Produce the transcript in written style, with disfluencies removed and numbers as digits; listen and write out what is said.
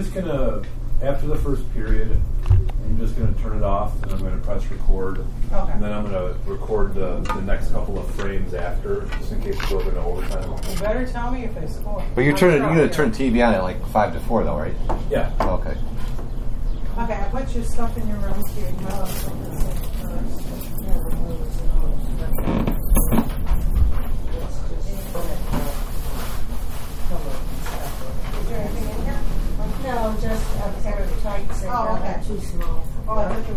just going to, after the first period, I'm just going to turn it off and I'm going to press record. Okay. And then I'm going to record the next couple of frames after, just in case we go into overtime. You better tell me if they score. But you're going to turn TV on at like 5 to 4 though, right? Yeah. Okay. Okay, I put your stuff in your room here. No, just a pair of tights and Oh, okay. too small. Oh, I took